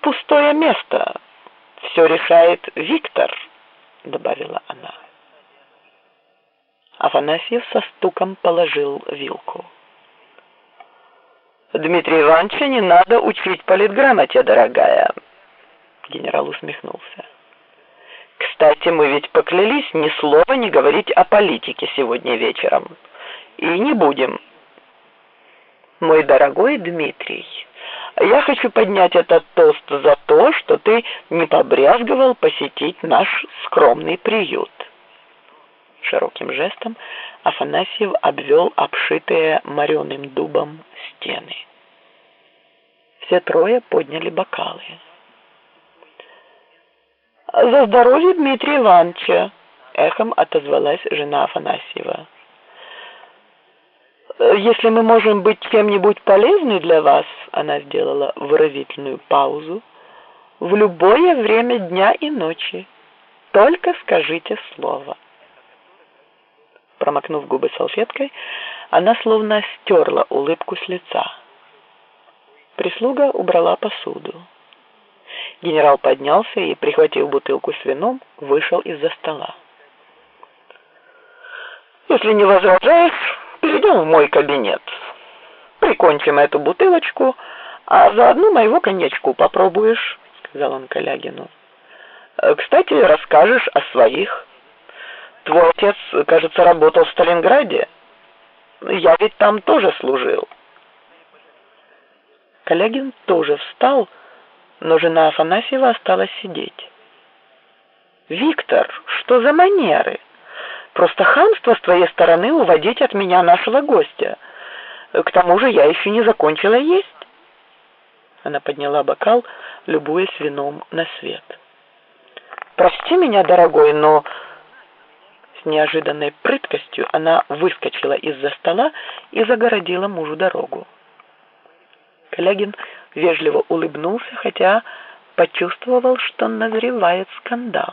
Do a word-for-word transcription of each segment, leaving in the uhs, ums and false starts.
пустое место. Все решает Виктор», — добавила она. Афанасьев со стуком положил вилку. «Дмитрия Ивановича не надо учить политграмоте, дорогая», — генерал усмехнулся. «Кстати, мы ведь поклялись ни слова не говорить о политике сегодня вечером. И не будем. Мой дорогой Дмитрий, я хочу поднять этот тост за то, что ты не побрезговал посетить наш скромный приют». Широким жестом Афанасьев обвел обшитые мореным дубом стены. Все трое подняли бокалы. «За здоровье Дмитрия Ивановича!» — эхом отозвалась жена Афанасьева. «Если мы можем быть чем-нибудь полезны для вас», — она сделала выразительную паузу, — «в любое время дня и ночи. Только скажите слово». Промокнув губы салфеткой, она словно стерла улыбку с лица. Прислуга убрала посуду. Генерал поднялся и, прихватив бутылку с вином, вышел из-за стола. «Если не возражаешь, перейдем в мой кабинет. Прикончим эту бутылочку, а заодно моего коньячку попробуешь», — сказал он Калягину. «Кстати, расскажешь о своих. Твой отец, кажется, работал в Сталинграде. Я ведь там тоже служил». Калягин тоже встал, но жена Афанасьева осталась сидеть. «Виктор, что за манеры? Просто хамство с твоей стороны уводить от меня нашего гостя. К тому же я еще не закончила есть». Она подняла бокал, любуясь вином на свет. «Прости меня, дорогой, но...» С неожиданной прыткостью она выскочила из-за стола и загородила мужу дорогу. Калягин вежливо улыбнулся, хотя почувствовал, что назревает скандал.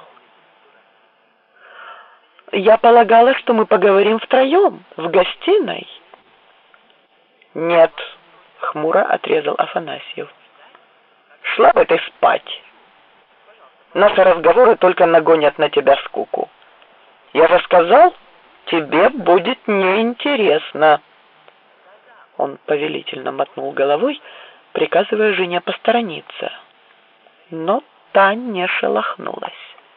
«Я полагала, что мы поговорим втроем, в гостиной». «Нет», — хмуро отрезал Афанасьев. «Шла бы ты спать. Наши разговоры только нагонят на тебя скуку. Я же сказал, тебе будет неинтересно». Он повелительно мотнул головой, приказывая жене посторониться. Но та не шелохнулась.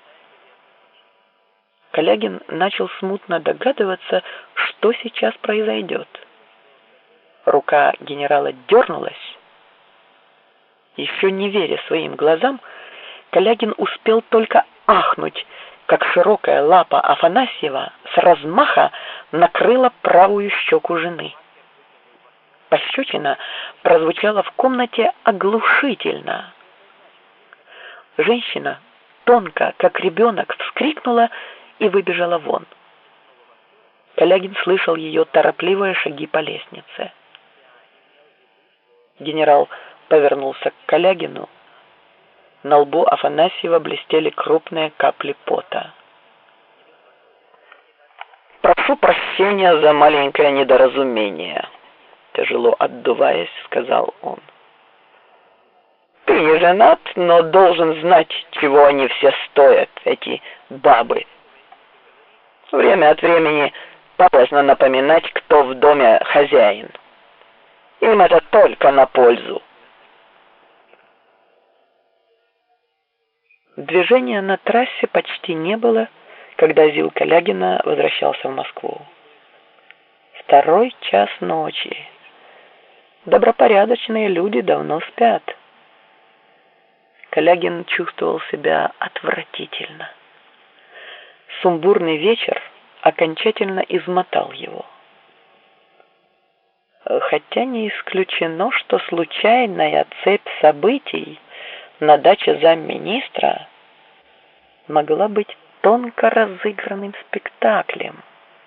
Калягин начал смутно догадываться, что сейчас произойдет. Рука генерала дернулась. Еще не веря своим глазам, Калягин успел только ахнуть, как широкая лапа Афанасьева с размаха накрыла правую щеку жены. Пощечина прозвучала в комнате оглушительно. Женщина, тонко, как ребенок, вскрикнула и выбежала вон. Калягин слышал ее торопливые шаги по лестнице. Генерал повернулся к Калягину. На лбу Афанасьева блестели крупные капли пота. «Прошу прощения за маленькое недоразумение», — тяжело отдуваясь, сказал он. «Ты не женат, но должен знать, чего они все стоят, эти бабы. Время от времени полезно напоминать, кто в доме хозяин. Им это только на пользу». Движения на трассе почти не было, когда Зил Калягина возвращался в Москву. Второй час ночи. Добропорядочные люди давно спят. Калягин чувствовал себя отвратительно. Сумбурный вечер окончательно измотал его. Хотя не исключено, что случайная цепь событий на даче замминистра могла быть тонко разыгранным спектаклем.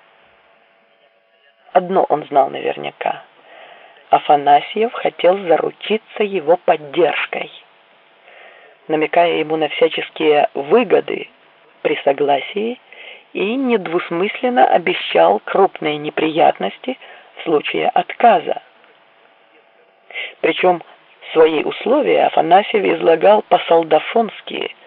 Одно он знал наверняка. Афанасьев хотел заручиться его поддержкой, намекая ему на всяческие выгоды при согласии, и недвусмысленно обещал крупные неприятности в случае отказа. Причем Свои условия Афанасьев излагал по-солдафонски,